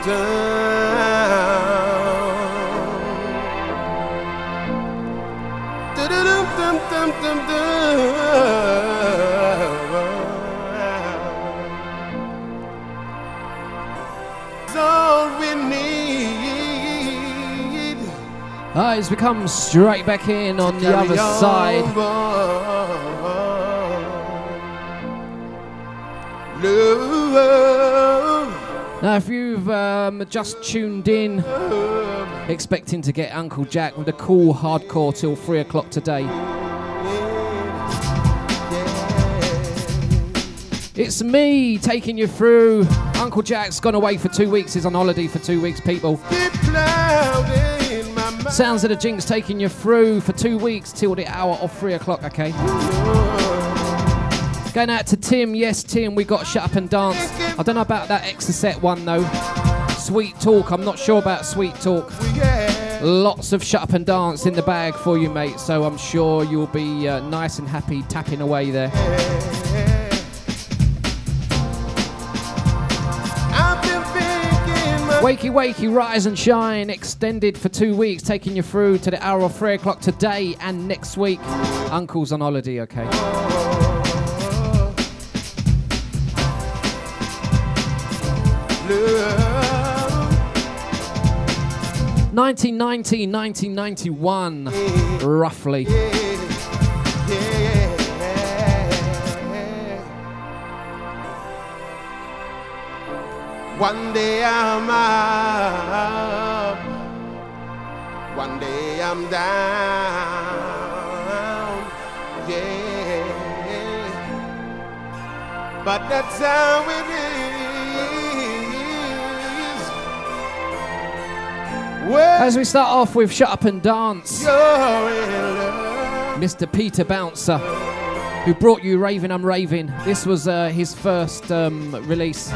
He's become straight back in on the other side. Now, if you've just tuned in, expecting to get Uncle Jack with a cool hardcore till 3 o'clock today, it's me taking you through. Uncle Jack's gone away for 2 weeks. He's on holiday for 2 weeks, people. Sounds of the Jinx taking you through for 2 weeks till the hour of 3 o'clock, okay? Going out to Tim. Yes, Tim, we got Shut Up and Dance. I don't know about that Exocet one, though. Sweet Talk, I'm not sure about Sweet Talk. Lots of Shut Up and Dance in the bag for you, mate, so I'm sure you'll be nice and happy tapping away there. Wakey Wakey, Rise and Shine, extended for 2 weeks, taking you through to the hour of 3 o'clock today and next week. Uncle's on holiday, okay? 1990, 1991, roughly. One day I'm up, one day I'm down, yeah. But that's how it is. Well, as we start off with Shut Up and Dance, Mr. Peter Bouncer, who brought you Raving I'm Raving. This was his first release.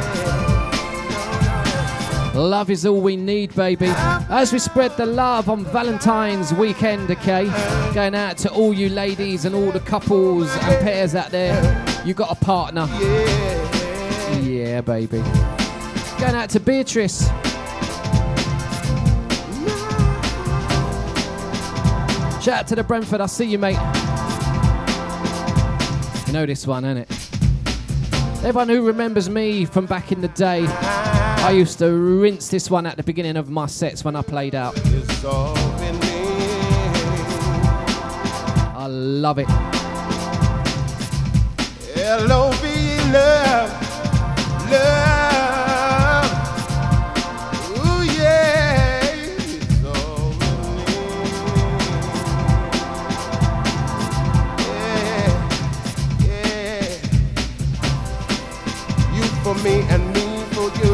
Love is all we need, baby. As we spread the love on Valentine's weekend, okay? Going out to all you ladies and all the couples and pairs out there. You got a partner. Yeah, baby. Going out to Beatrice. Shout out to the Brentford. I see you, mate. You know this one, innit? Everyone who remembers me from back in the day, I used to rinse this one at the beginning of my sets when I played out. I love it. L-O-V-E, love, love. Ooh, yeah. It's all in me. Yeah, yeah. You for me and me for you.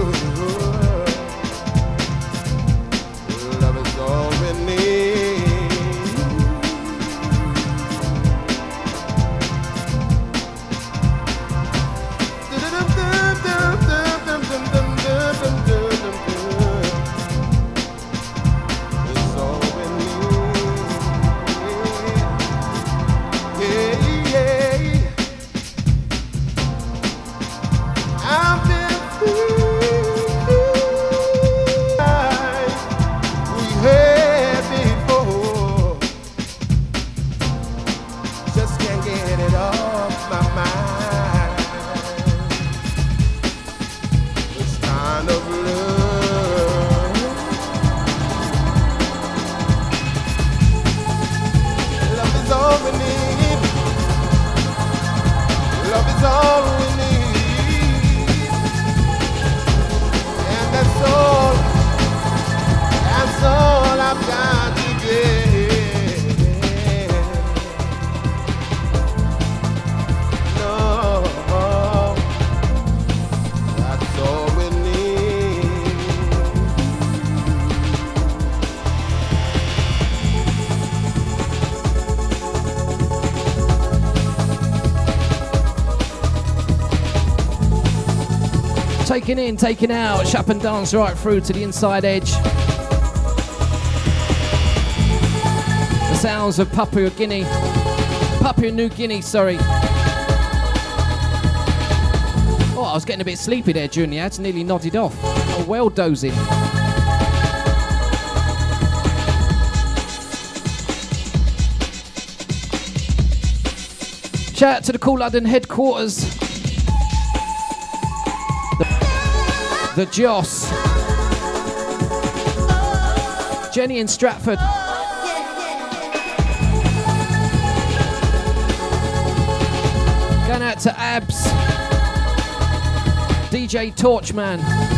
Love is all we need. It's all we need. Yeah, yeah. I've been we had before. Just can't get it off my mind. This kind of love. Love is all we need. Love is all we need. And that's all I've got to give. No, that's all we need. Taking in, taking out, Shut Up and Dance right through to the inside edge. The sounds of Papua New Guinea, sorry. Oh, I was getting a bit sleepy there during the ads, nearly nodded off. Oh, well dozing. Shout out to the Cool London headquarters. The Joss. Jenny in Stratford. Going out to Abs. DJ Torchman.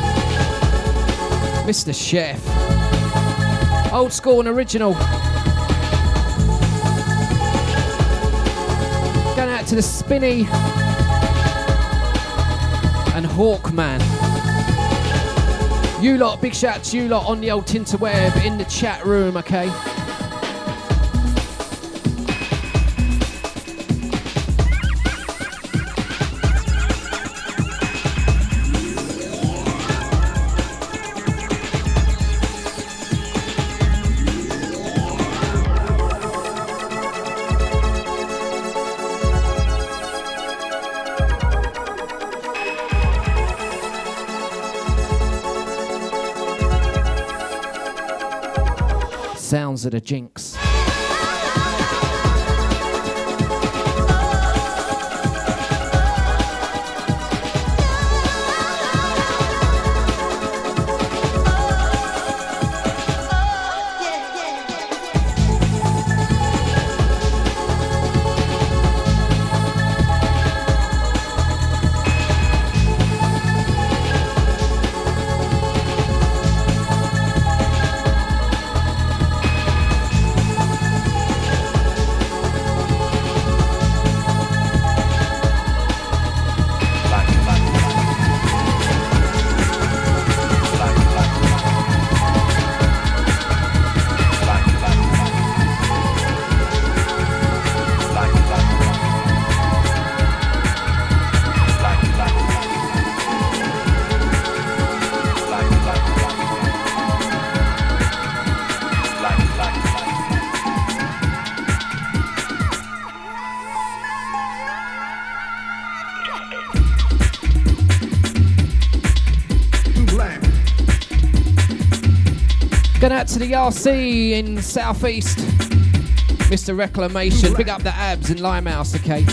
Mr. Chef. Old school and original. Going out to the Spinny. And Hawkman. You lot, big shout out to you lot on the old Tinterweb in the chat room, okay? Sounds of the Jinx. Going out to the RC in Southeast, Mr. Reclamation. Big up the Abs in Limehouse, okay?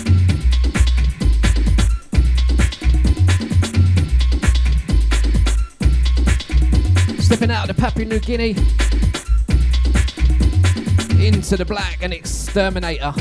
Stepping out of the Papua New Guinea into the Black and Exterminator.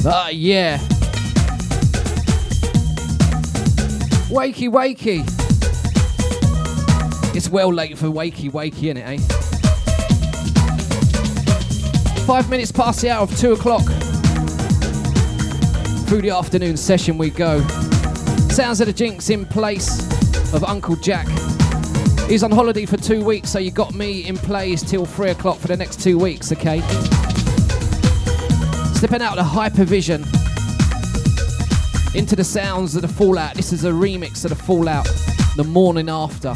Yeah. Wakey, wakey. It's well late for wakey, wakey, innit, eh? 5 minutes past the hour of 2 o'clock. Through the afternoon session we go. Sounds of the Jinx in place of Uncle Jack. He's on holiday for 2 weeks, so you got me in place till 3 o'clock for the next 2 weeks, okay? Stepping out of the Hypervision into the sounds of the Fallout. This is a remix of the Fallout, The Morning After.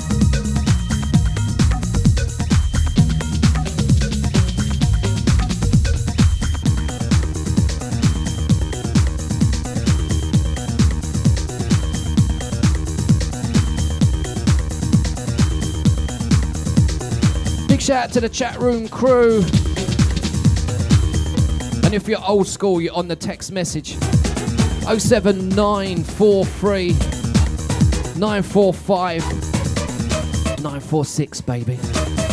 Shout out to the chat room crew. And if you're old school, you're on the text message 07943 945 946, baby.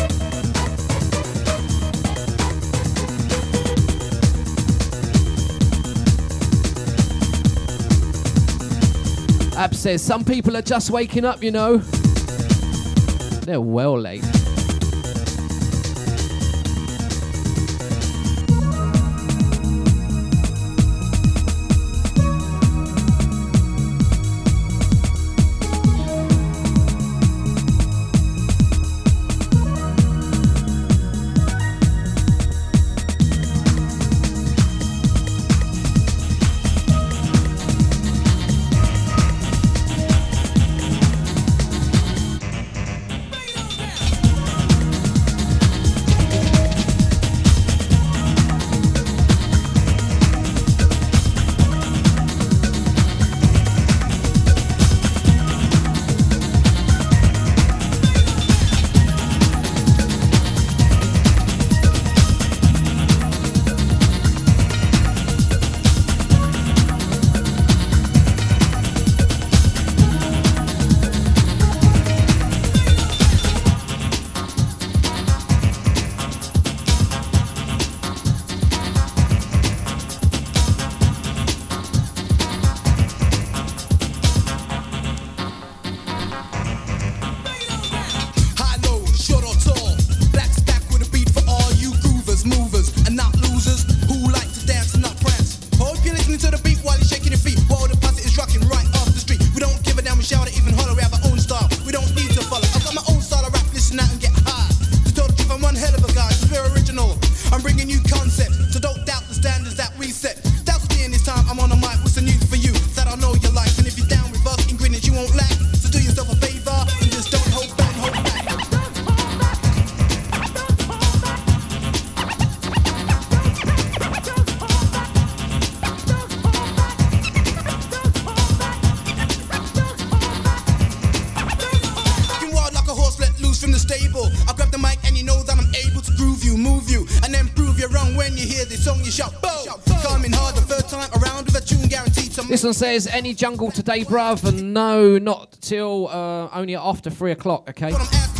Ab says some people are just waking up, you know. They're well late. This one says, any jungle today, bruv? And no, not till only after 3 o'clock, okay?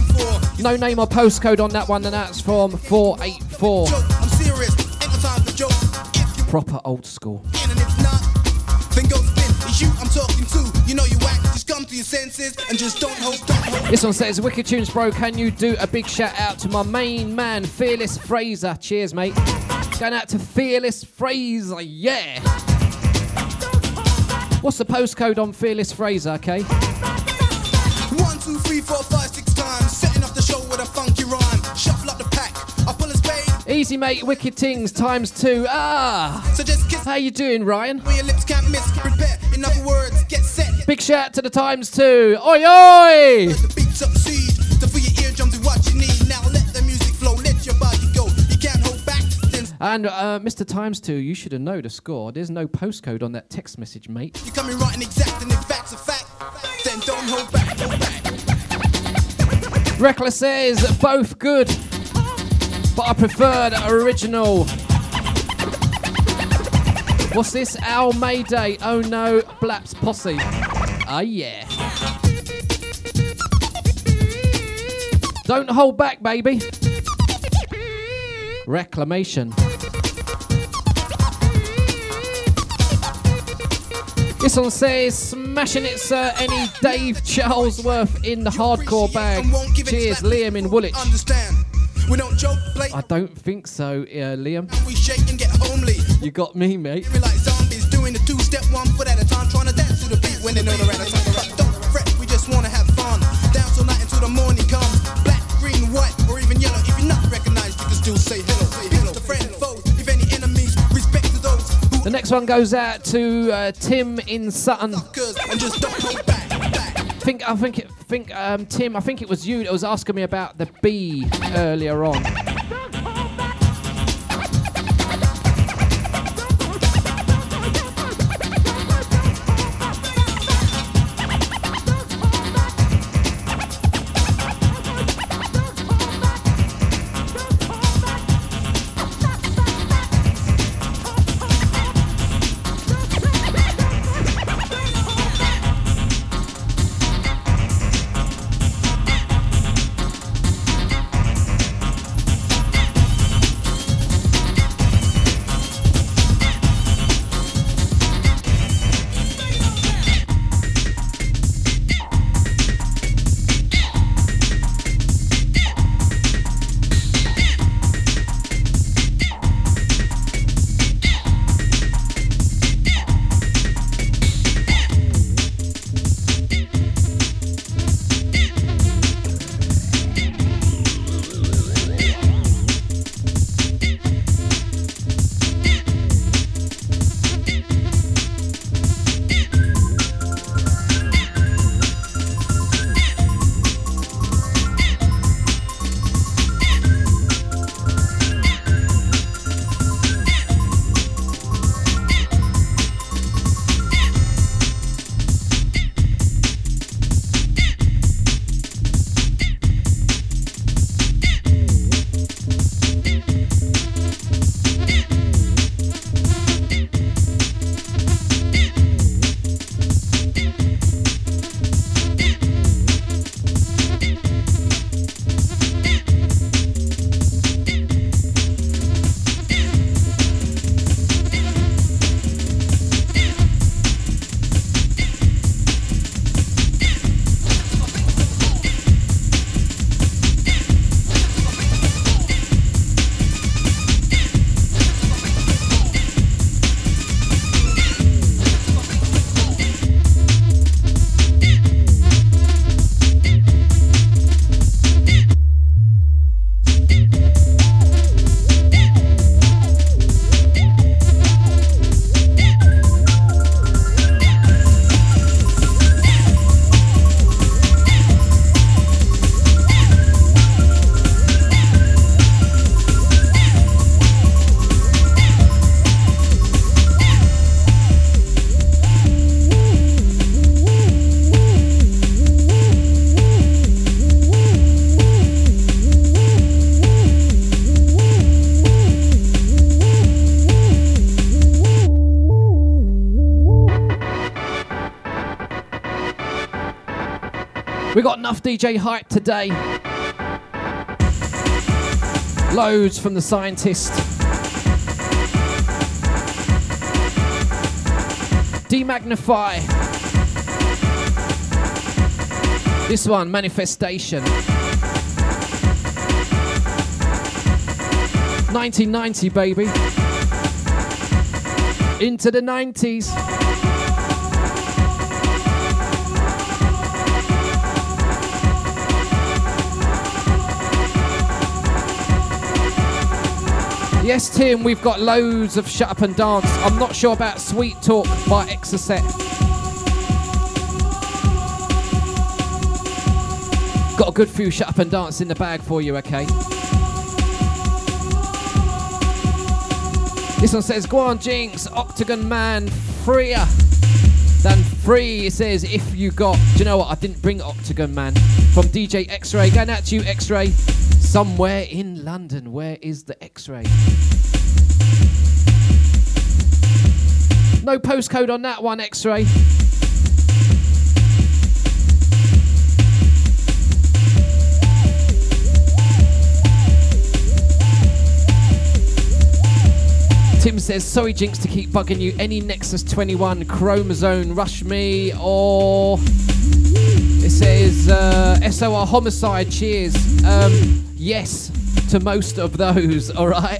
No name or postcode on that one, and that's from 484. I'm serious, ain't got time for jokes. Proper old school. And if not, then go spin. It's you I'm talking to. You know you whack, just come to your senses and just don't hope. This one says, Wicked Tunes, bro, can you do a big shout out to my main man, Fearless Fraser? Cheers, mate. Going out to Fearless Fraser, yeah. What's the postcode on Fearless Fraser, okay? 1, 2, 3, 4, 5, 6 times. Setting up the show with a funky rhyme. Shuffle up the pack. I pull a spade. Easy, mate. Wicked Tings ×2. So just kiss. How you doing, Ryan? Your lips can't miss. Prepare. In other words, get set. Big shout to the ×2. Oi, oi! The beats up seed. To for your eardrums and what you need. Now let the music flow. Let your body go. You can't hold back. And Mr. ×2, you should have known the score. There's no postcode on that text message, mate. You're coming right and exact, and if facts are fact, then don't hold back, hold back. Reckless says, both good, but I prefer the original. What's this? Al Mayday. Oh no, Blaps Posse. Oh yeah. Don't hold back, baby. Reclamation. This one says, smashing it, sir. Any Dave Charlesworth in the hardcore bag. Cheers, Liam in Woolwich. We don't joke, play. I don't think so, Liam. We shake and get homely. You got me, mate. We like zombies doing the two-step, 1 foot at a time, trying to dance to the beat when they know the rat. Don't fret, we just wanna have fun. Down till night until the morning comes. Black, green, white, or even yellow. If you're not recognized, you can still say hello. Hello to friends, foes, if any enemies, respect to those who. The next one goes out to Tim in Sutton. And just don't hold back. Tim, I think it was you that was asking me about the bee earlier on. We got enough DJ hype today. Loads from the Scientist. Demagnify. This one, Manifestation. 1990, baby. Into the 90s. Yes, Tim, we've got loads of Shut Up and Dance. I'm not sure about Sweet Talk by Exocet. Got a good few Shut Up and Dance in the bag for you, okay? This one says, go on, Jinx, Octagon Man, freer than free. It says, if you got... Do you know what? I didn't bring Octagon Man. From DJ X-Ray. Going out to you, X-Ray. Somewhere in London. Where is the X-Ray? No postcode on that one, X-Ray. Tim says, sorry Jinx to keep bugging you. Any Nexus 21 Chromosome Rush Me, or it says SOR Homicide, cheers. Yes to most of those, alright?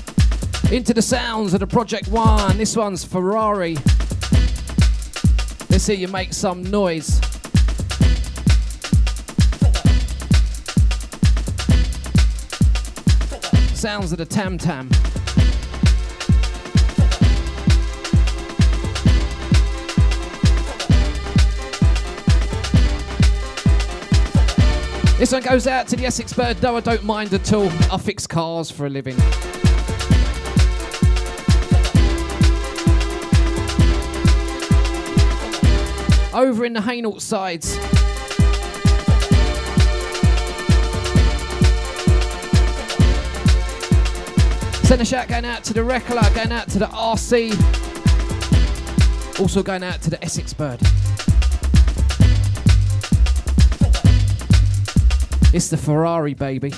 Into the sounds of the Project One. This one's Ferrari. This Let's see you make some noise. Sounds of the tam tam. This one goes out to the Essex Bird, though I don't mind at all. I fix cars for a living. Over in the Hainault sides. Send a shout going out to the Reckler, going out to the RC. Also going out to the Essex Bird. It's the Ferrari, baby.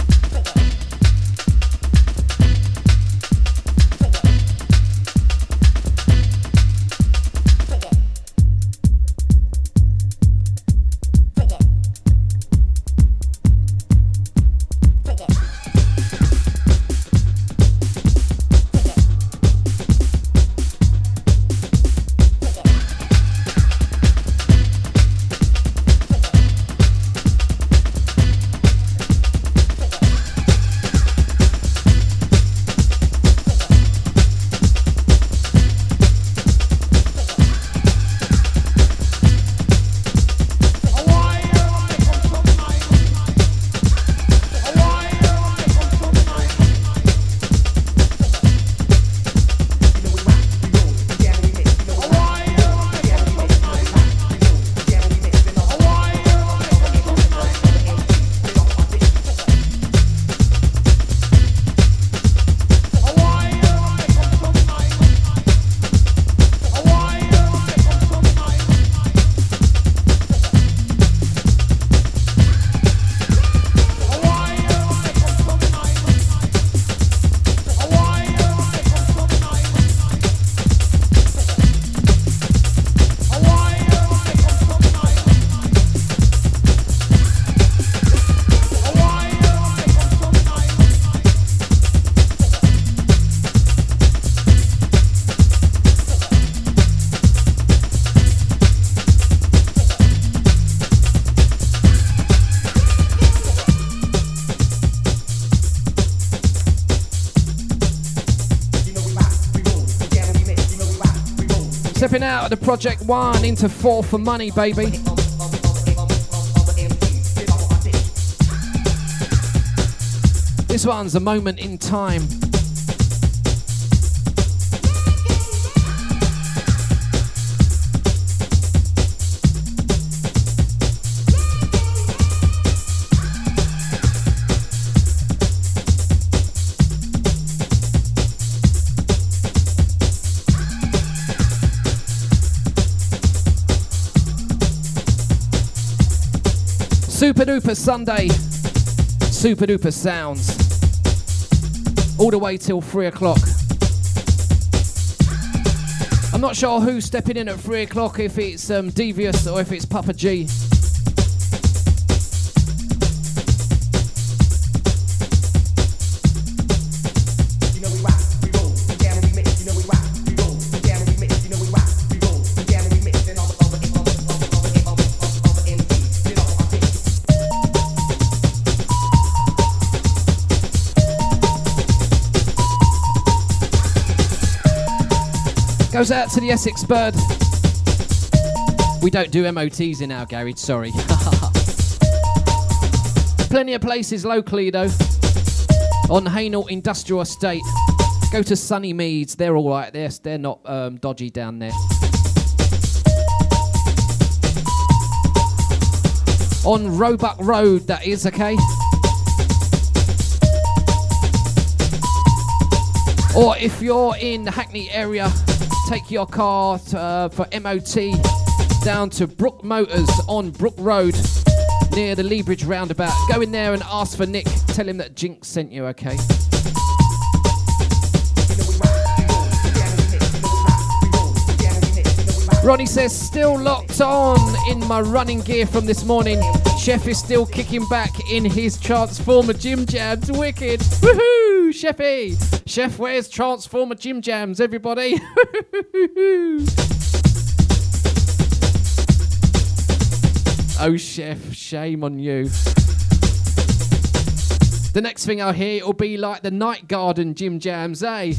Stepping out of the Project 1 into 4 for money, baby. This one's a moment in time. Super Duper Sunday, Super Duper Sounds, all the way till 3 o'clock. I'm not sure who's stepping in at 3 o'clock, if it's Devious or if it's Papa G. Goes out to the Essex Bird. We don't do MOTs in our garage, sorry. Plenty of places locally though. On Hainault Industrial Estate. Go to Sunny Meads, they're alright, they're not dodgy down there. On Roebuck Road, that is, okay? Or if you're in the Hackney area, take your car for MOT down to Brook Motors on Brook Road near the Lea Bridge roundabout. Go in there and ask for Nick. Tell him that Jinx sent you, okay? Ronnie says, still locked on in my running gear from this morning. Chef is still kicking back in his Transformer Gym Jams. Wicked. Woohoo, Chefy. Chef wears Transformer Gym Jams, everybody. Oh, chef, shame on you. The next thing I'll hear, it'll be like the Night Garden Jim Jams, eh?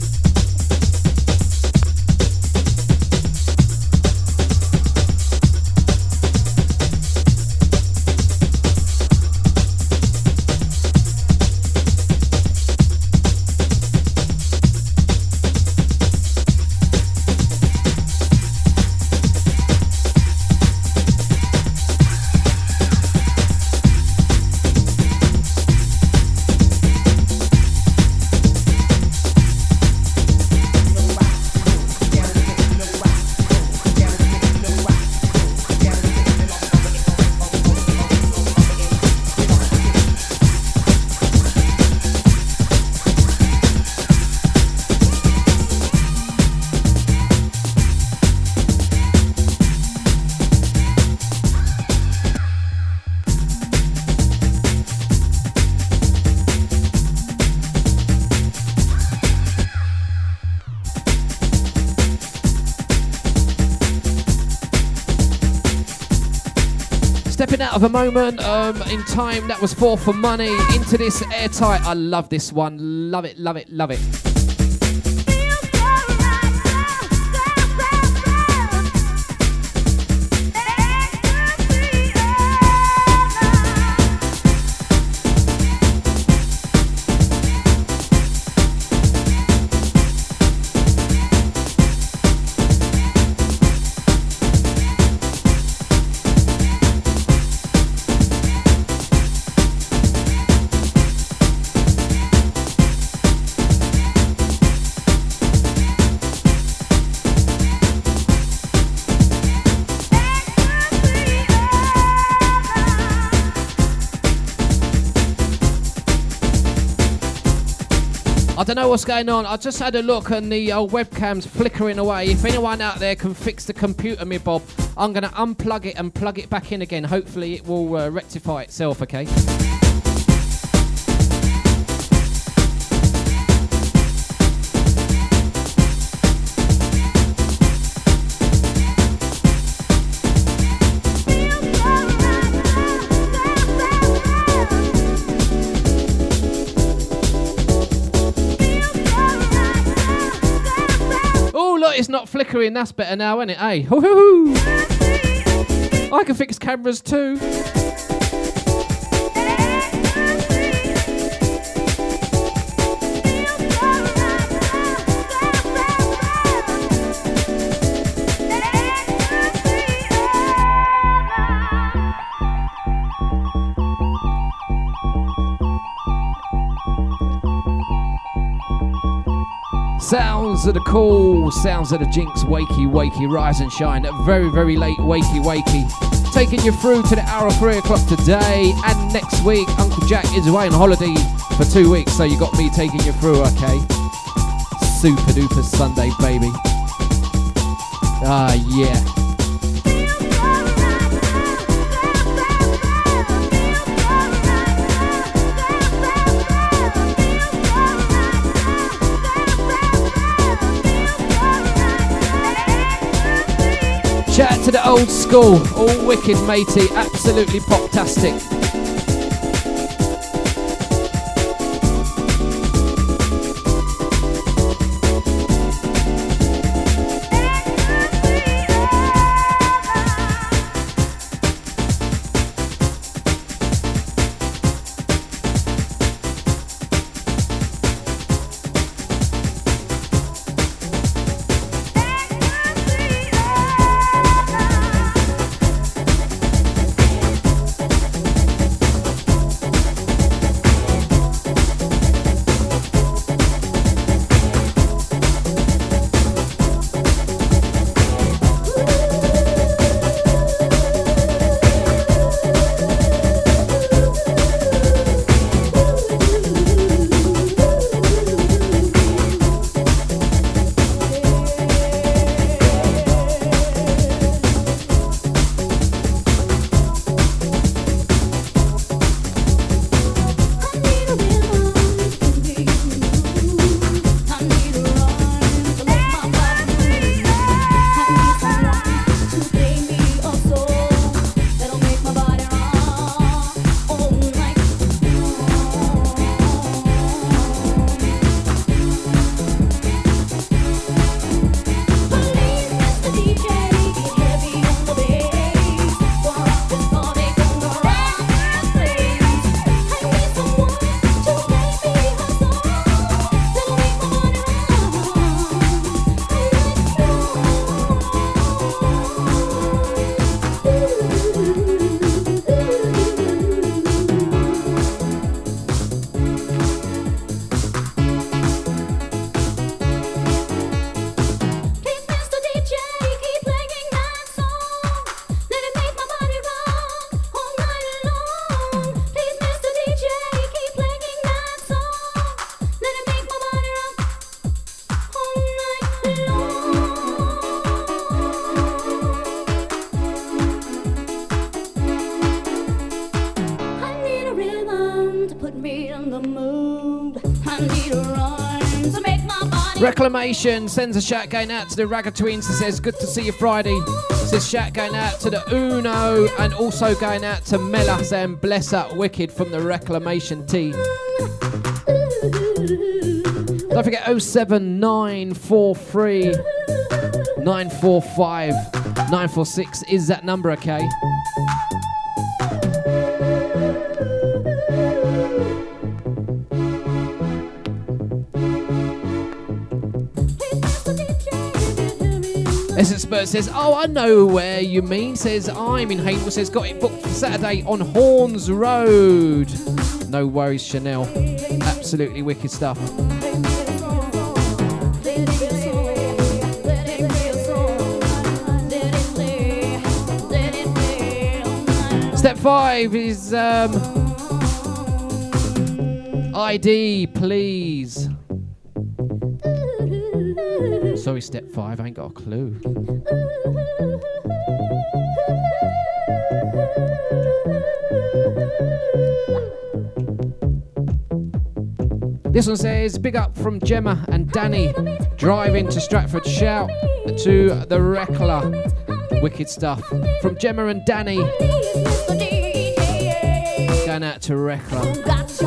Out of a moment in time that was for money into this Airtight. I love this one. Love it, love it, love it. I don't know what's going on. I just had a look and the webcam's flickering away. If anyone out there can fix the computer, me Bob, I'm going to unplug it and plug it back in again. Hopefully it will rectify itself, okay? It's not flickering, that's better now, isn't it? Hey, hoo-hoo-hoo. I can fix cameras too. Sounds of the cool, sounds of the Jinx, wakey, wakey, rise and shine. Very, very late, wakey, wakey. Taking you through to the hour of 3 o'clock today. And next week, Uncle Jack is away on holiday for 2 weeks. So you got me taking you through, okay? Super duper Sunday, baby. Ah, yeah. Shout out to the old school, all wicked matey, absolutely pop-tastic. Reclamation sends a shout going out to the Ragga Twins and says, good to see you Friday. Says shout going out to the Uno and also going out to Mela saying bless up wicked from the Reclamation Tea. Don't forget 07943 945 946 is that number, okay? Essence Bird says, oh, I know where you mean. Says, I'm in Haymore. Says, got it booked for Saturday on Horns Road. No worries, Chanel. Absolutely wicked stuff. Step 5 is ID, please. Sorry, step 5, I ain't got a clue. This one says, big up from Gemma and Danny, driving to Stratford. Shout to the Rekla. Wicked stuff. From Gemma and Danny, going out to Rekla.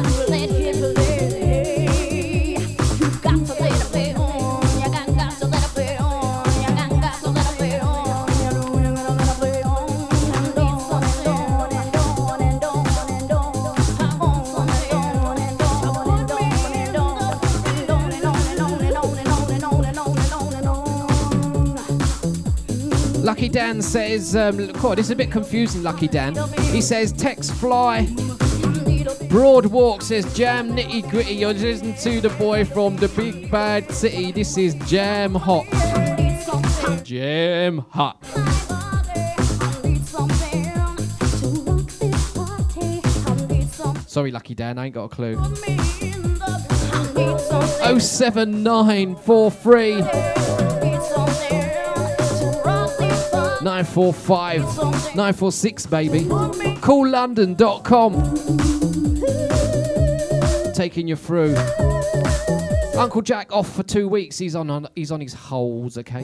Lucky Dan says, God, this is a bit confusing, Lucky Dan. He says, text fly. Broad Walk says, jam nitty gritty. You're listening to the boy from the big bad city. This is Jam Hot. Jam Hot. Sorry, Lucky Dan, I ain't got a clue. 07943 945 946, baby. CallLondon.com. Taking you through. Uncle Jack off for 2 weeks. He's on his holes, okay?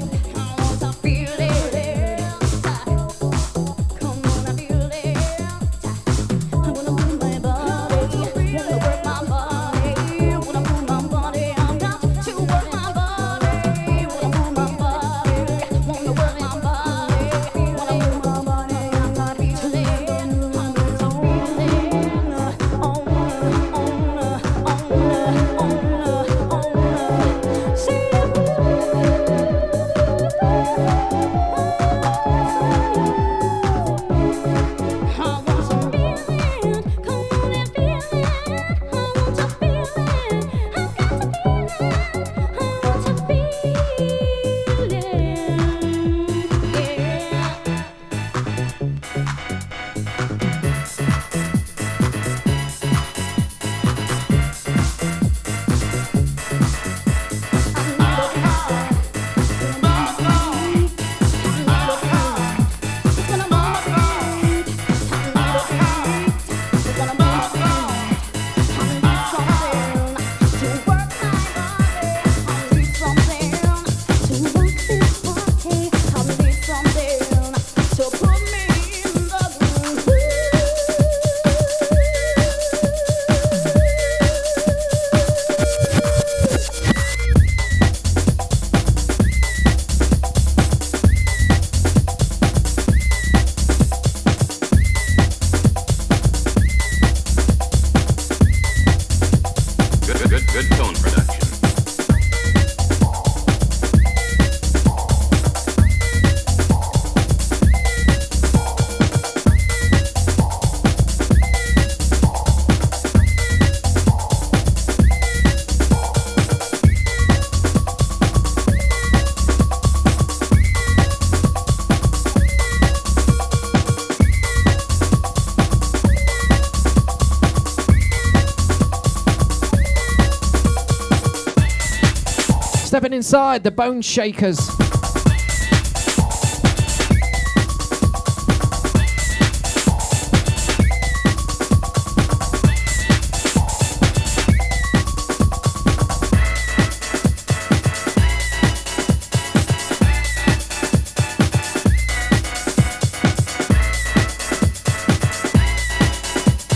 Stepping inside, the Bone Shakers.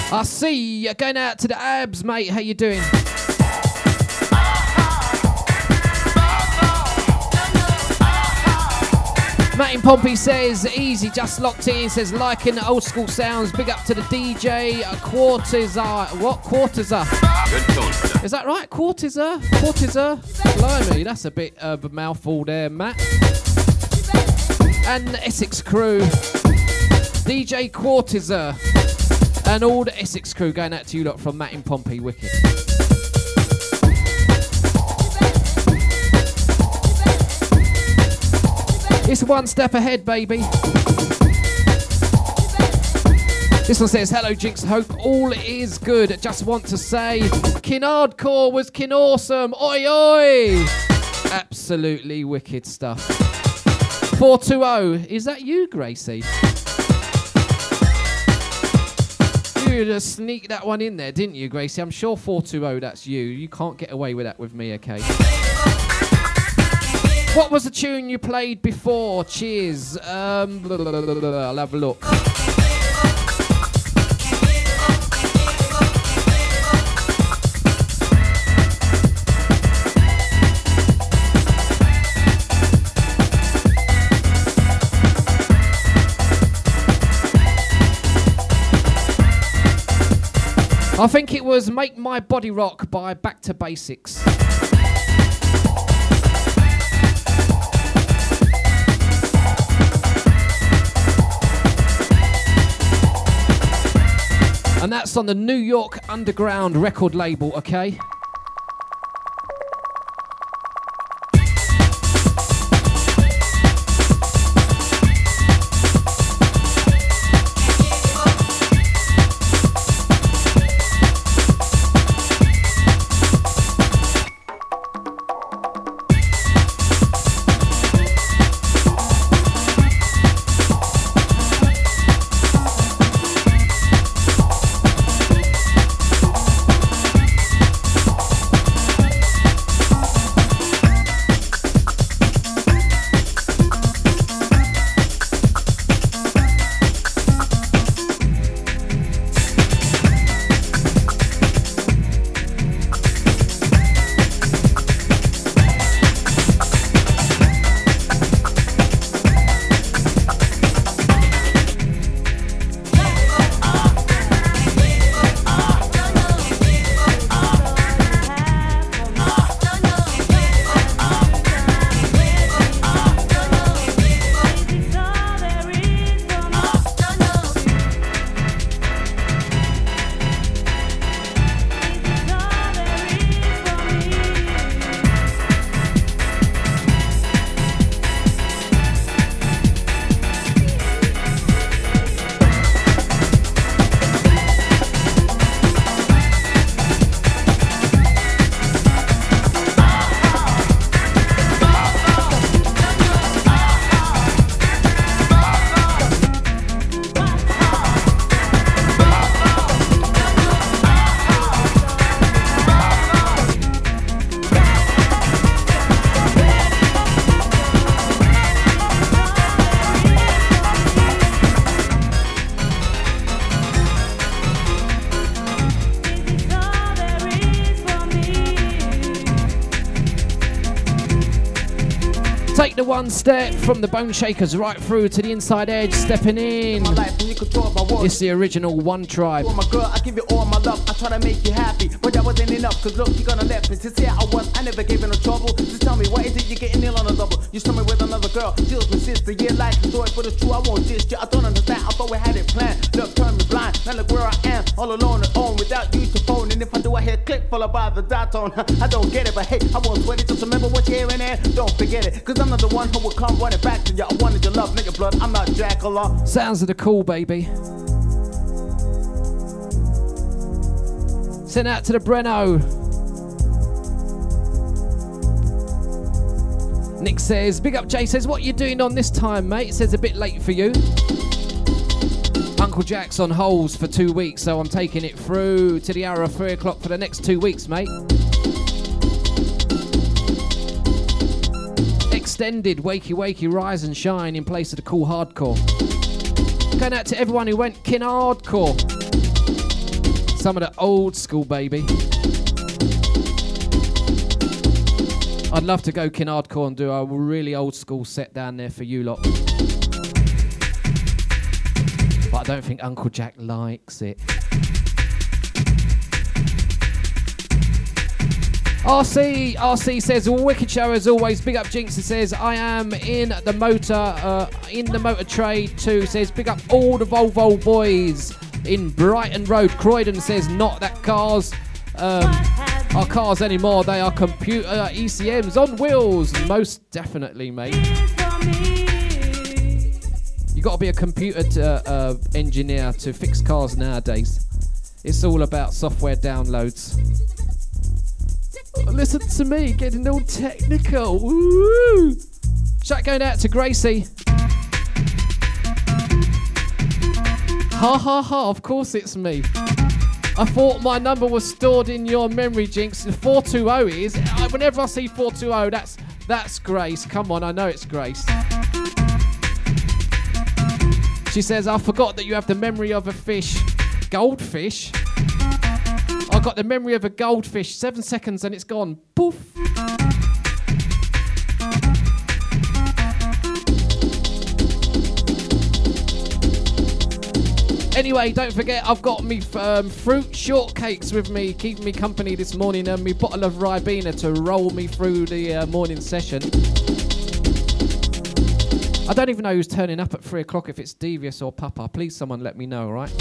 I see you going out to the abs, mate. How you doing? Martin Pompey says, easy, just locked in. Says, liking the old school sounds. Big up to the DJ. Quartizer. What? Quartizer. Good tone for that. Is that right? Quartizer? Quartizer? Blimey, that's a bit of a mouthful there, Matt. And the Essex crew. DJ Quartizer. And all the Essex crew going out to you lot from Martin Pompey. Wicked. It's one step ahead, baby. This one says, hello, Jinx. Hope all is good. Just want to say, kin hardcore was kin awesome. Oi, oi. Absolutely wicked stuff. 420. Is that you, Gracie? You just sneaked that one in there, didn't you, Gracie? I'm sure 420, that's you. You can't get away with that with me, okay? What was the tune you played before? Cheers. I'll have a look. I think it was Make My Body Rock by Back to Basics. And that's on the New York Underground record label, okay? The one step from the Bone Shakers right through to the Inside Edge, stepping in. It's the original One Tribe. My girl, I give you all my love. I try to make you happy, but that wasn't enough. Cause look, you're gonna let me. Since I never gave you no trouble. Just tell me, what is it you're getting ill on a double? You saw me with another girl, feels my sister. Yeah, like the story, but it's true. I won't dish you. I don't understand. I thought we had it planned. Look, turn me blind. Now look where I am, all alone and on without you to phone. And if I do, I hear click followed by the dot tone. I don't get it, but hey, I won't sweat it. Just remember what you're hearing there. Don't forget it, cause I'm not the one who will come running back to you. I wanted your love, not your blood. I'm not Jackala. Sounds of the cool, baby. Send out to the Breno. Nick says, big up Jay, says, what you doing on this time, mate? Says a bit late for you. Uncle Jack's on holes for 2 weeks, so I'm taking it through to the hour of 3 o'clock for the next 2 weeks, mate. Extended Wakey Wakey Rise and Shine in place of the cool hardcore. Going out to everyone who went kin hardcore. some of the old school, baby. I'd love to go Kin Hardcore and do a really old school set down there for you lot. But I don't think Uncle Jack likes it. RC says, wicked show as always. Big up Jinx. It says, I am in the motor trade too. Says, big up all the Volvo boys in Brighton Road. Croydon says, not that cars are cars anymore. They are computer ECMs on wheels. Most definitely, mate. You got to be a computer engineer to fix cars nowadays. It's all about software downloads. Listen to me getting all technical. Woo! Shout going out to Gracie. Ha ha ha, of course it's me. I thought my number was stored in your memory, Jinx. 420 is. Whenever I see 420, that's Grace. Come on, I know it's Grace. She says, I forgot that you have the memory of a fish. Goldfish? I got the memory of a goldfish. 7 seconds and it's gone. Poof. Anyway, don't forget, I've got me fruit shortcakes with me, keeping me company this morning, and me bottle of Ribena to roll me through the morning session. I don't even know who's turning up at 3 o'clock, if it's Devious or Papa. Please, someone let me know, all right?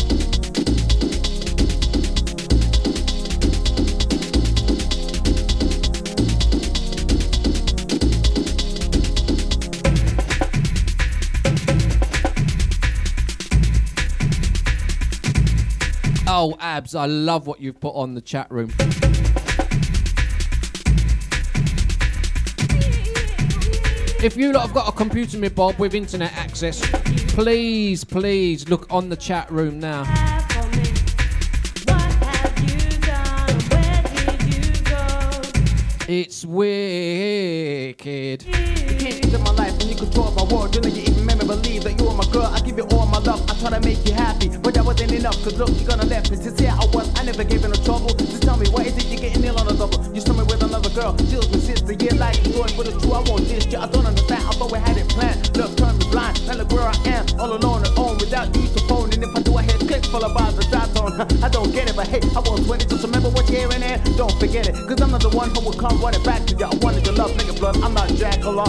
Oh, Abs, I love what you've put on the chat room. If you lot have got a computer, me Bob, with internet access, please look on the chat room now. It's wicked. In my life and you control my world. You know you even made me believe that you are my girl. I give you all my love. I try to make you happy, but that wasn't enough. Cause look, you're gonna left me. Sincere I was, I never gave you no trouble. Just tell me, why is it you're getting ill on a double? You saw me with another girl. She was my sister, yeah, like you going with a true. I want this shit, I don't understand. I thought we had it planned. Look, turn me blind. Now look where I am, all alone and on without you to phone. And if I do, I hit click full about the dot on. I don't get it, but hey, I want 20. Just remember what you're hearing there. Don't forget it, cause I'm not the one who will come running back to you. I wanted your love, nigga blood. I'm not Jack along.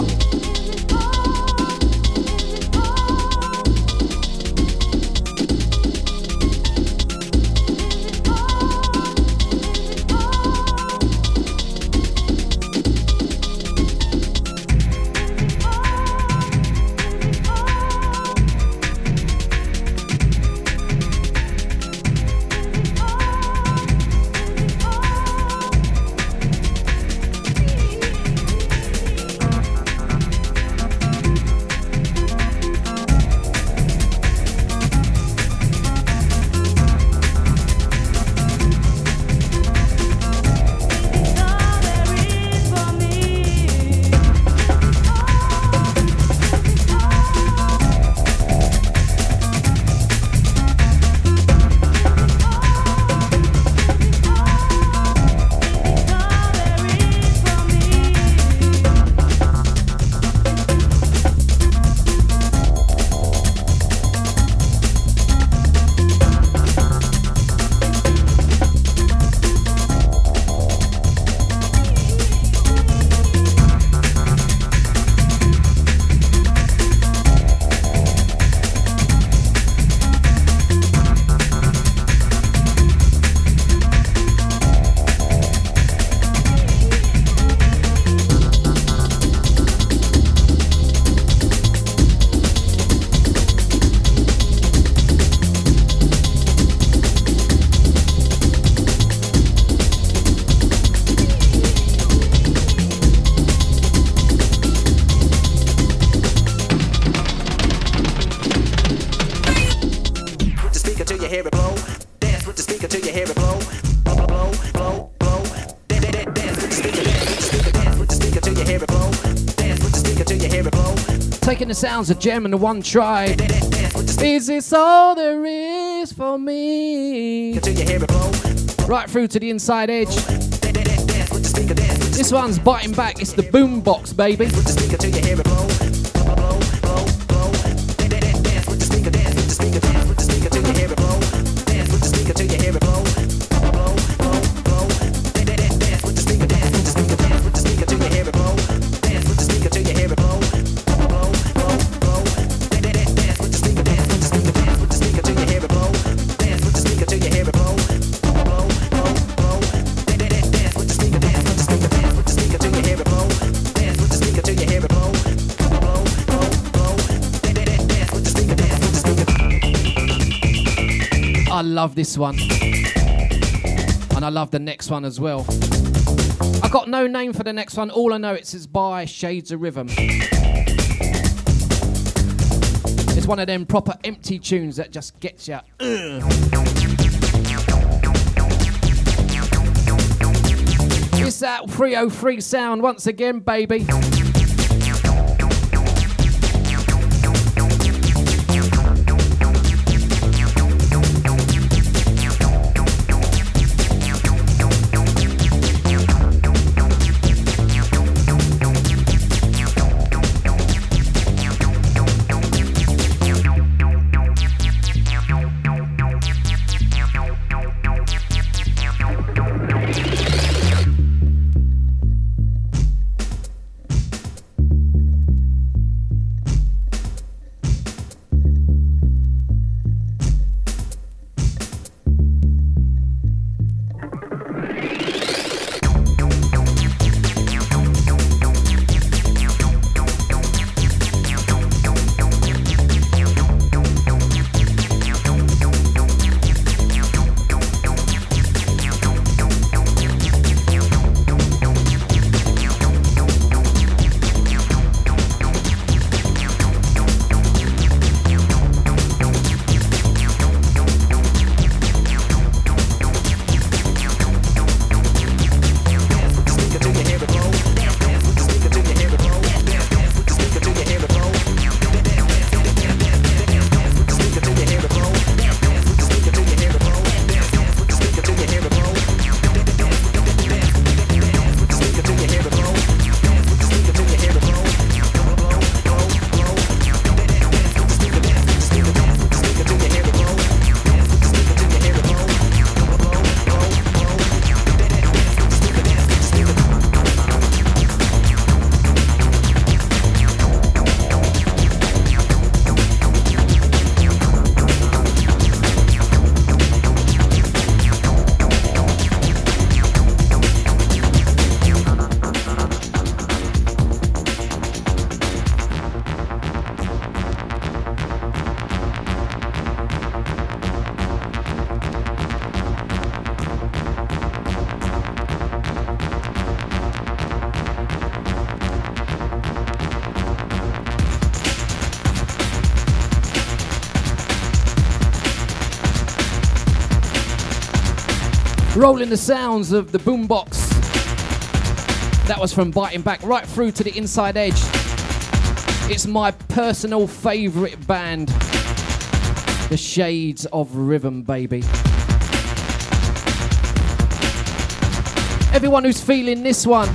Taking the sounds of Gem and the One Tribe. Is this all there is for me. Right through to the inside edge. This one's biting back. It's the boombox, baby. I love this one. And I love the next one as well. I got no name for the next one. All I know it's by Shades of Rhythm. It's one of them proper empty tunes that just gets you. It's that 303 sound once again, baby. Rolling the sounds of the boombox. That was from Biting Back right through to the Inside Edge. It's my personal favourite band, the Shades of Rhythm, baby. Everyone who's feeling this one,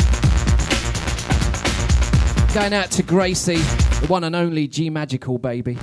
going out to Gracie, the one and only G Magical, baby.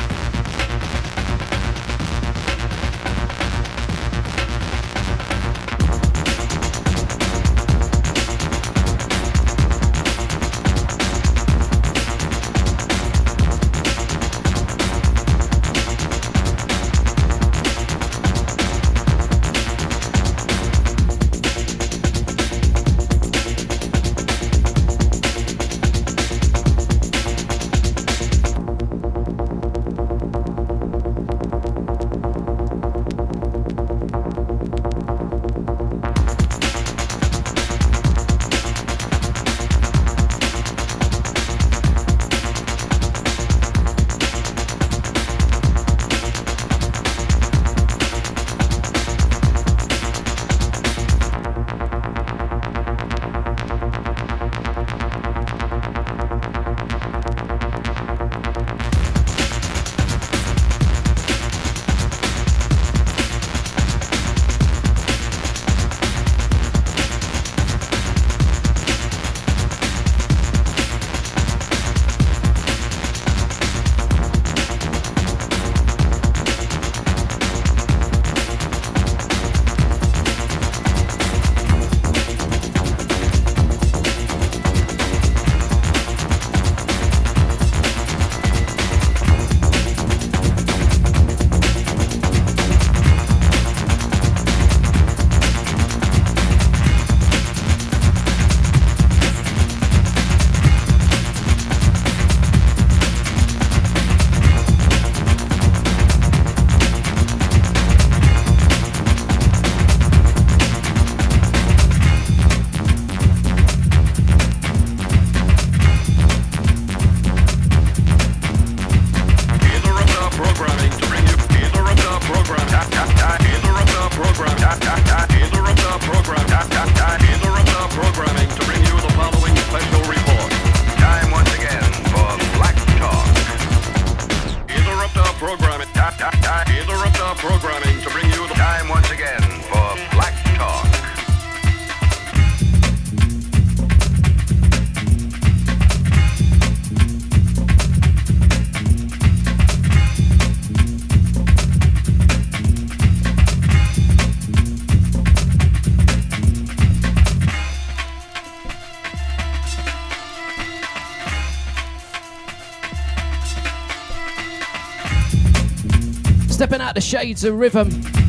Stepping out the shades of rhythm.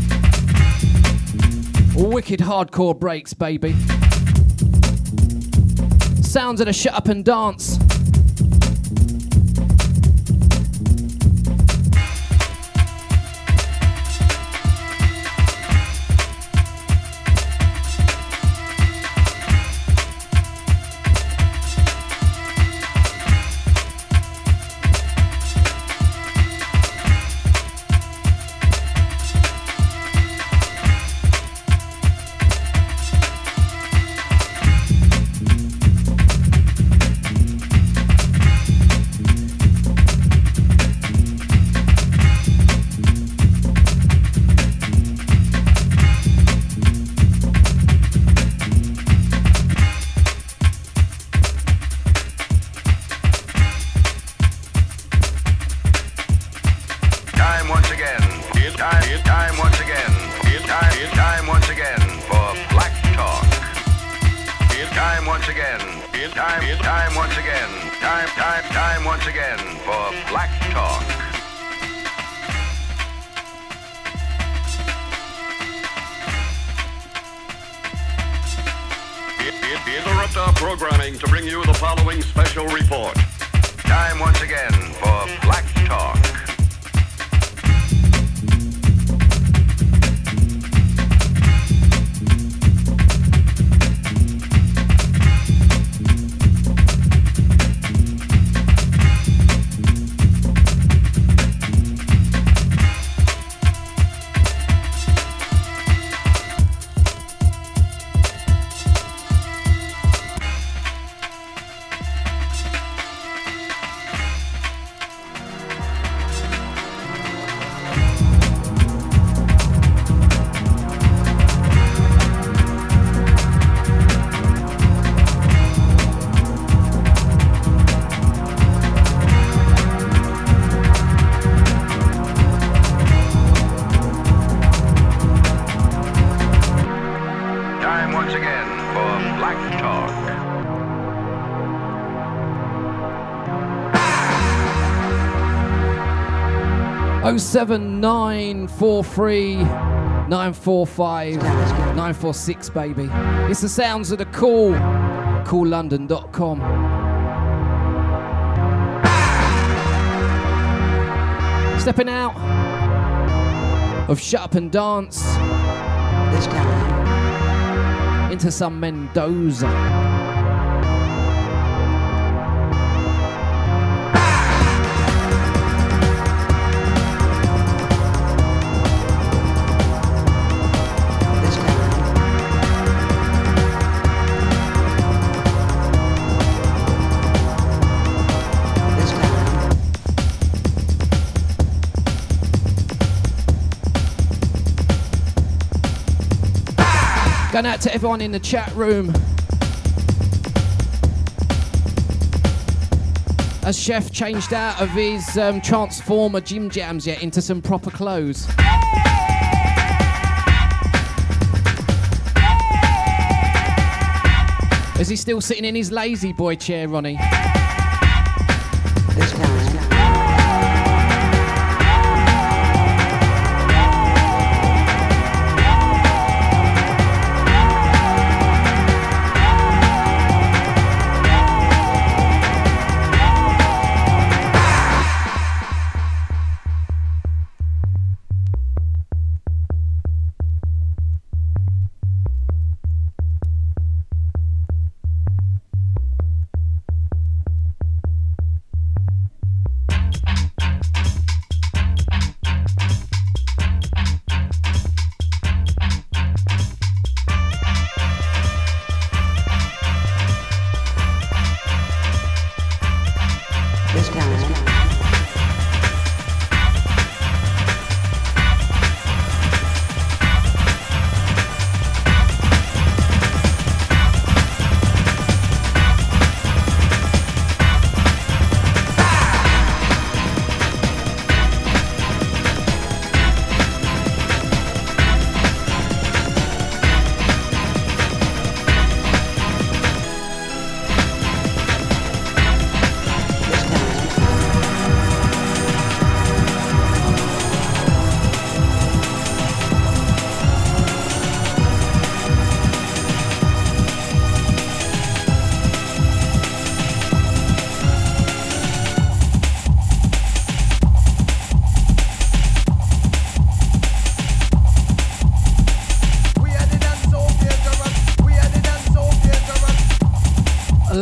Wicked hardcore breaks, baby. Sounds of the shut up and dance. Oh 07943 945 946, baby. It's the sounds of the cool. CoolLondon.com. Stepping out of Shut Up and Dance This time into some Mendoza. Going out to everyone in the chat room. Has Chef changed out of his Transformer gym jams yet into some proper clothes? Is he still sitting in his lazy boy chair, Ronnie? This time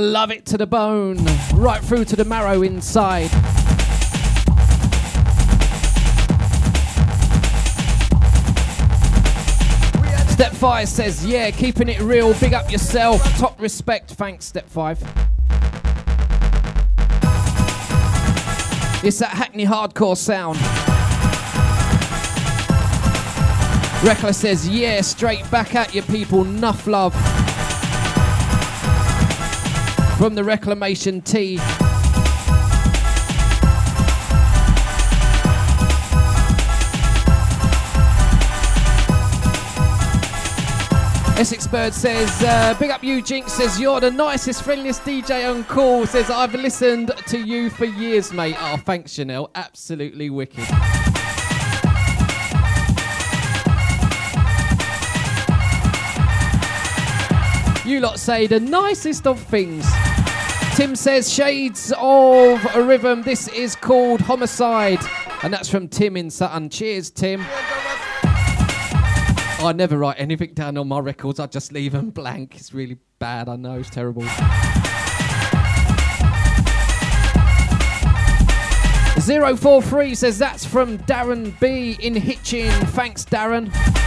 Love it to the bone, right through to the marrow inside. Step 5 says, yeah, keeping it real, big up yourself, top respect, thanks Step 5. It's that Hackney hardcore sound. Reckless says, yeah, straight back at you people, enough love. From the Reclamation T. Essex Bird says, big up you Jinx, says you're the nicest, friendliest DJ on call, says I've listened to you for years mate. Oh thanks Chanel, absolutely wicked. You lot say the nicest of things. Tim says shades of a rhythm, this is called Homicide, and that's from Tim in Sutton. Cheers Tim. I never write anything down on my records, I just leave them blank. It's really bad, I know, it's terrible. 043 says that's from Darren B in Hitchin. Thanks Darren.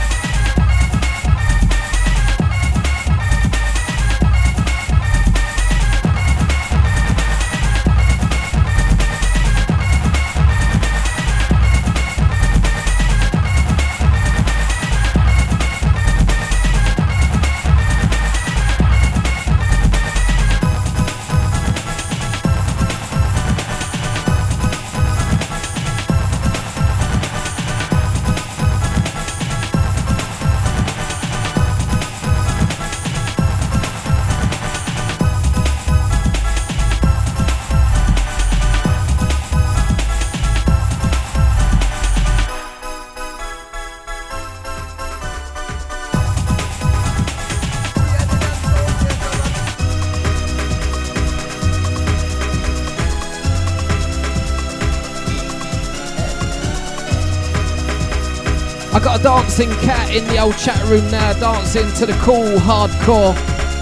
I got a dancing cat in the old chat room now, dancing to the cool hardcore.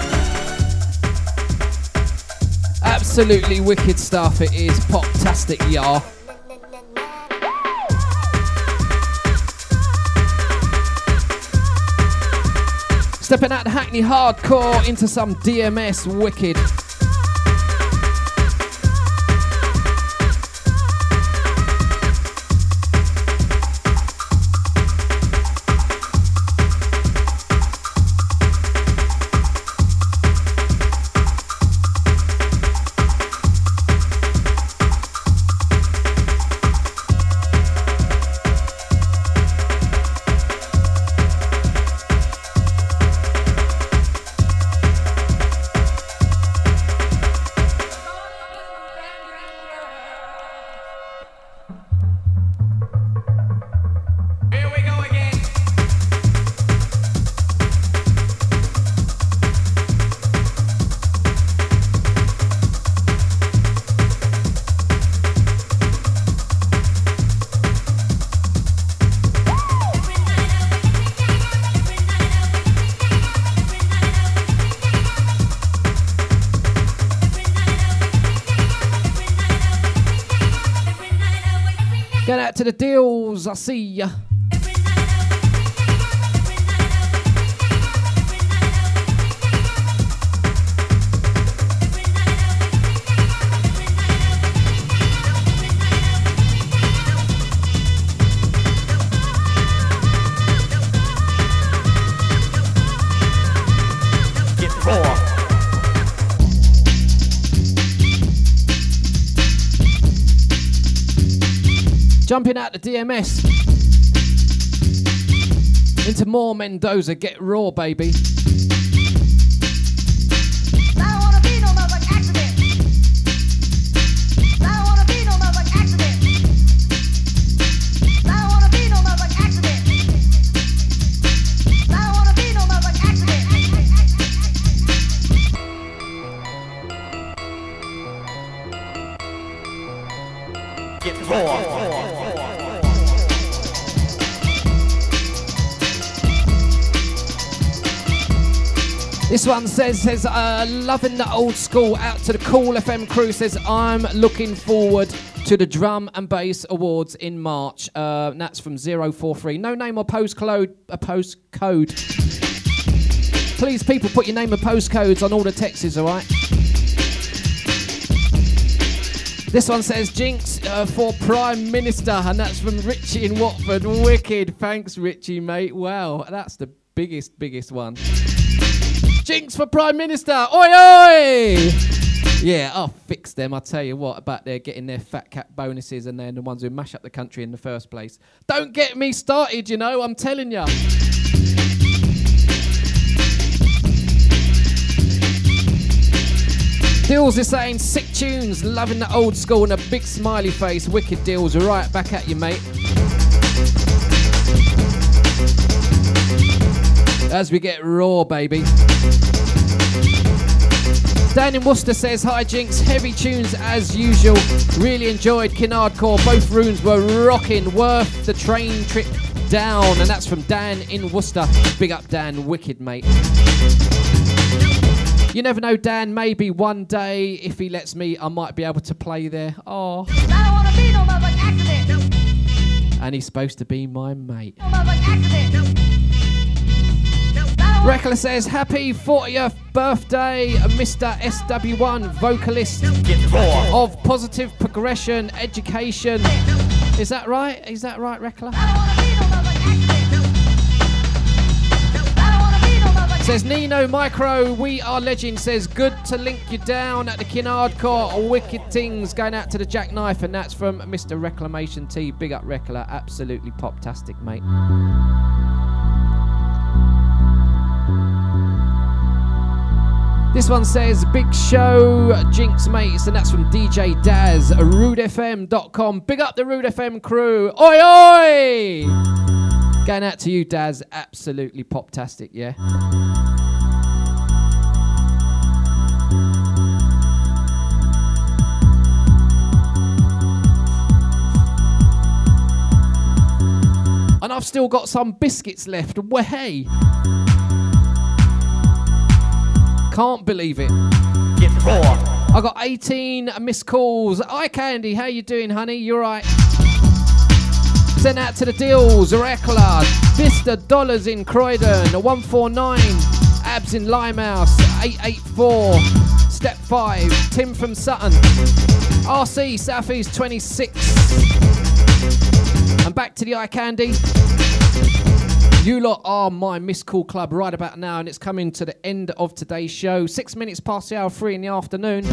Absolutely wicked stuff it is, pop-tastic y'all. Stepping out the Hackney hardcore into some DMS wicked. Get out to the deals, I see ya. Jumping out the DMS into more Mendoza, get raw, baby. Get raw. This one says loving the old school. Out to the Cool FM crew. Says I'm looking forward to the Drum and Bass Awards in March. That's from 043. No name or postcode. Please, people, put your name and postcodes on all the texts, all right? This one says Jinx for Prime Minister, and that's from Richie in Watford. Wicked. Thanks, Richie, mate. Wow, that's the biggest one. Jinx for Prime Minister. Oi, oi! Yeah, I'll fix them. I'll tell you what about they're getting their fat cat bonuses and they're the ones who mash up the country in the first place. Don't get me started, you know, I'm telling you. Dills is saying sick tunes, loving the old school and a big smiley face. Wicked Dills, right back at you, mate. As we get raw, baby. Dan in Worcester says, hi Jinx, heavy tunes as usual. Really enjoyed Kinardcore. Both runes were rocking. Worth the train trip down. And that's from Dan in Worcester. Big up Dan, wicked mate. You never know, Dan, maybe one day, if he lets me, I might be able to play there. Oh. I don't want to be no motherfucking accident. And he's supposed to be my mate. No motherfucking accident. Reckless says, happy 40th birthday, Mr. SW1, vocalist of Positive Progression Education. Is that right? Is that right, Reckless? Says Nino Micro, we are legends. Says, good to link you down at the Kinardcore. Wicked things going out to the Jackknife, and that's from Mr. Reclamation T. Big up, Recla. Absolutely pop-tastic, mate. This one says, big show, Jinx mates, and that's from DJ Daz, rudefm.com. Big up the Rude FM crew. Oi, oi! Going out to you, Daz. Absolutely pop-tastic, yeah? And I've still got some biscuits left. Well, hey. Can't believe it. Get raw. I got 18 missed calls. Hi, Candy. How you doing, honey? You alright? Send out to the Deals. Rekla. Vista Dollars in Croydon. 149. Abs in Limehouse. 884. Step 5. Tim from Sutton. RC Southeast 26. And back to the Eye Candy. You lot are my missed call club right about now, and it's coming to the end of today's show. 6 minutes past the hour 3 in the afternoon.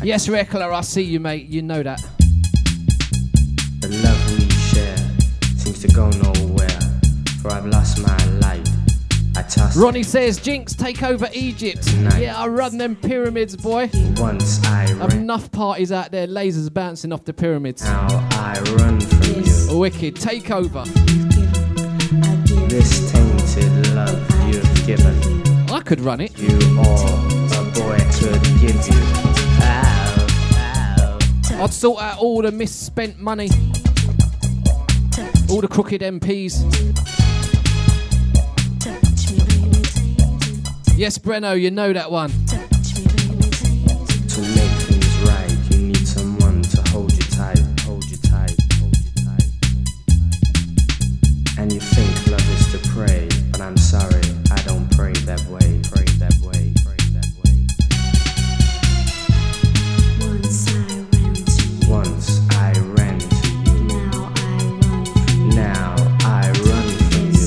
Yes, Reckler, I see you, mate. You know that. The love we share seems to go nowhere, for I've lost my light. I toss Ronnie says, Jinx, take over Egypt. Tonight. Yeah, I run them pyramids, boy. Once I Have ran, enough parties out there, lasers bouncing off the pyramids. now I run from you. Wicked, take over. This tainted love you've given, I could run it. you all a boy could give you. Ow, ow. I'd sort out all the misspent money, all the crooked MPs. Yes, Breno, you know that one. To make things right, you need someone to hold you tight, hold you tight, hold you tight. And you think love is to pray, but I'm sorry, I don't pray that way, pray that way, pray that way. Once I ran to you, now I run from you.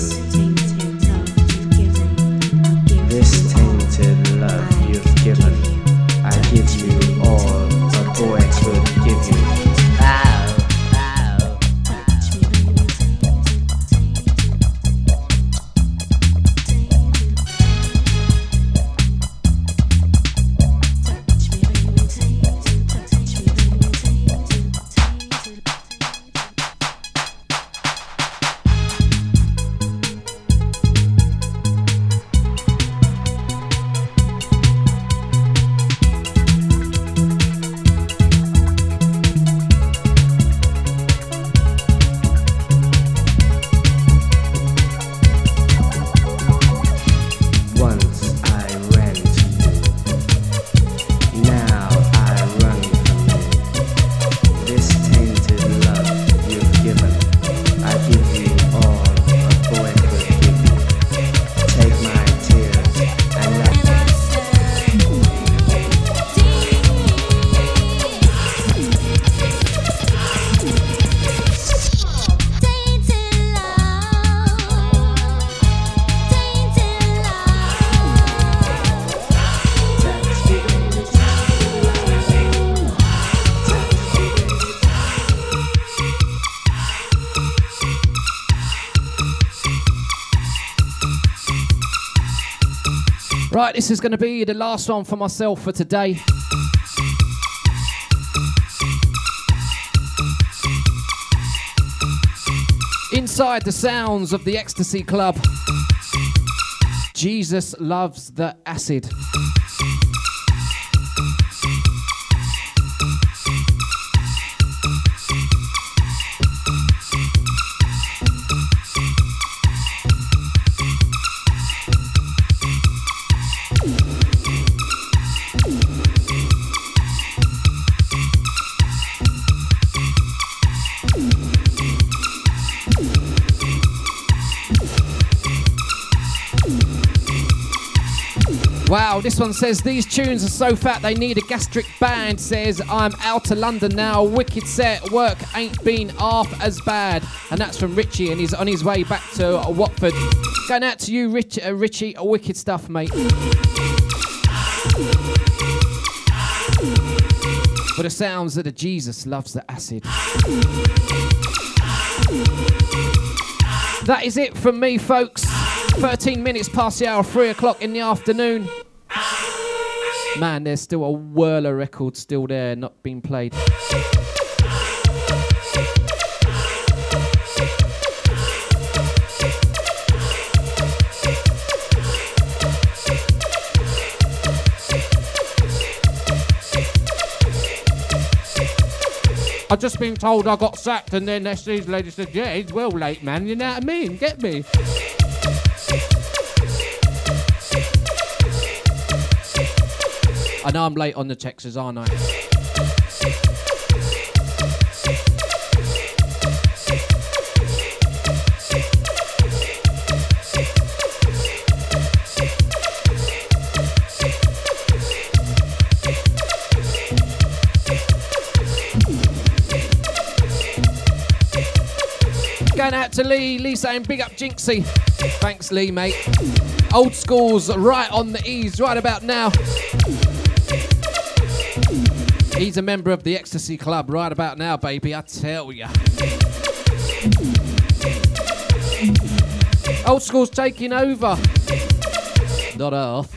This tainted love you've given, I give you all a boy could give you. Ow, ow. Once I ran to you, now I run from you. This tainted love you've given, I give you all a boy could give you. Take my tears and let Right, this is going to be the last one for myself for today. Inside the sounds of the Ecstasy Club, Jesus Loves the Acid. Wow, this one says, these tunes are so fat they need a gastric band. Says, I'm out to London now, wicked set, work ain't been half as bad. And that's from Richie, and he's on his way back to Watford. Going out to you, Richie, wicked stuff, mate. For the sounds of the Jesus Loves the Acid. That is it from me, folks. 13 minutes past the hour, 3 o'clock in the afternoon. Man, there's still a whirl of records still there, not being played. I've just been told I got sacked, and then these lady said, yeah, he's well late, man. You know what I mean? Get me. I know I'm late on the texts, aren't I? Going out to Lee. Lee saying big up Jinxie. Thanks, Lee, mate. Old school's right on the ease right about now. He's a member of the Ecstasy Club right about now, baby, I tell ya. Old School's taking over. Not Earth.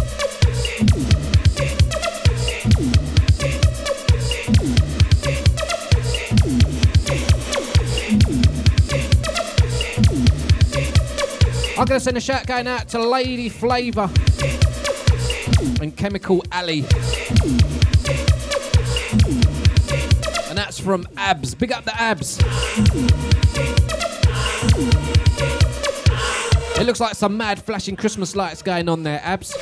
I'm going to send a shout going out to Lady Flavour and Chemical Alley. And that's from Abs. Big up the Abs. It looks like some mad flashing Christmas lights going on there, Abs.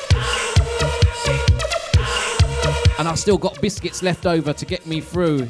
And I've still got biscuits left over to get me through.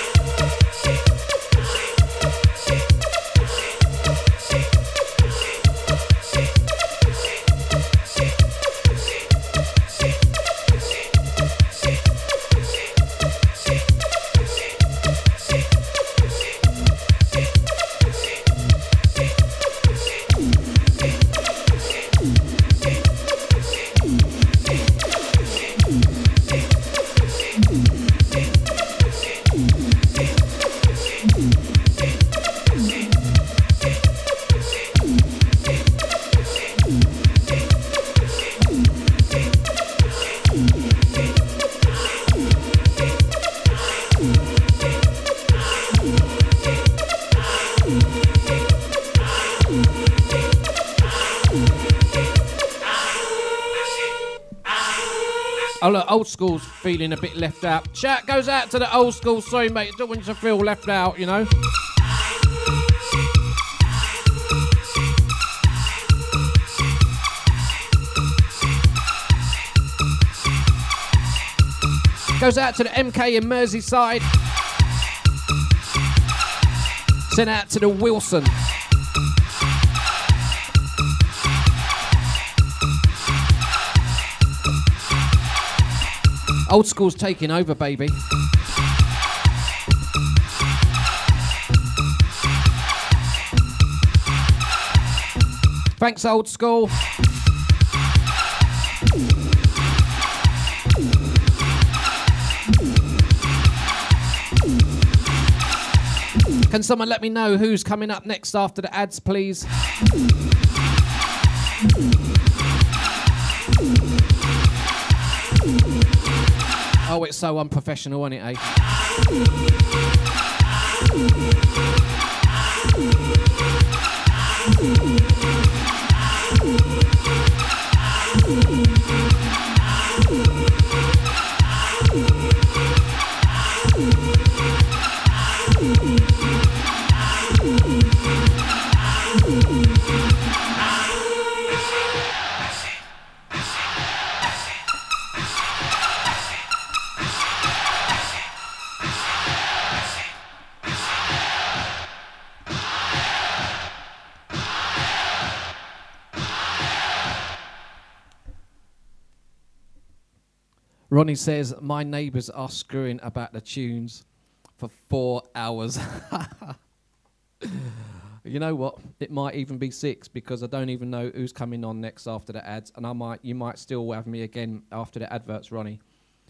Oh look, Old School's feeling a bit left out. Shout goes out to the Old School. Sorry mate, don't want you to feel left out, you know. Goes out to the MK in Merseyside. Sent out to the Wilson. Old School's taking over, baby. Thanks, Old School. Can someone let me know who's coming up next after the ads, please? Oh, it's so unprofessional, isn't it, eh? Ronnie says, my neighbours are screwing about the tunes for 4 hours. You know what? It might even be 6 because I don't even know who's coming on next after the ads, and you might still have me again after the adverts, Ronnie.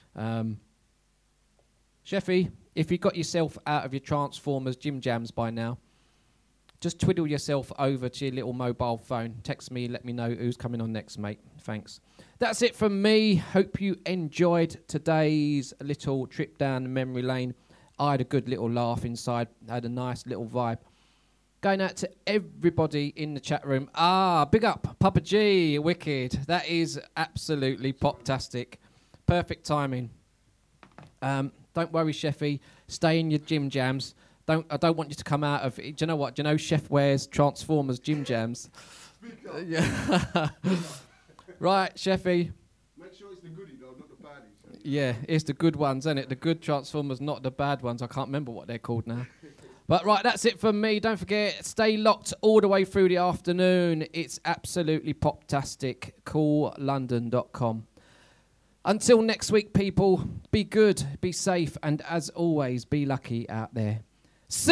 Sheffy, if you got yourself out of your Transformers Gym Jams by now, just twiddle yourself over to your little mobile phone. Text me, let me know who's coming on next, mate. Thanks. That's it from me. Hope you enjoyed today's little trip down memory lane. I had a good little laugh inside. Had a nice little vibe. Going out to everybody in the chat room. Big up, Papa G, wicked. That is absolutely pop-tastic. Perfect timing. Don't worry, Sheffy. Stay in your Gym Jams. I don't want you to come out of... Do you know what? Do you know Chef wears Transformers Gym Jams? Yeah. Right, Sheffy. Make sure it's the goodie though, not the baddies. Yeah, it's the good ones, isn't it? The good Transformers, not the bad ones. I can't remember what they're called now. But right, that's it from me. Don't forget, stay locked all the way through the afternoon. It's absolutely pop-tastic. CoolLondon.com. Until next week, people, be good, be safe, and as always, be lucky out there. See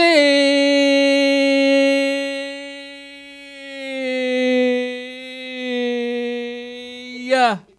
ya!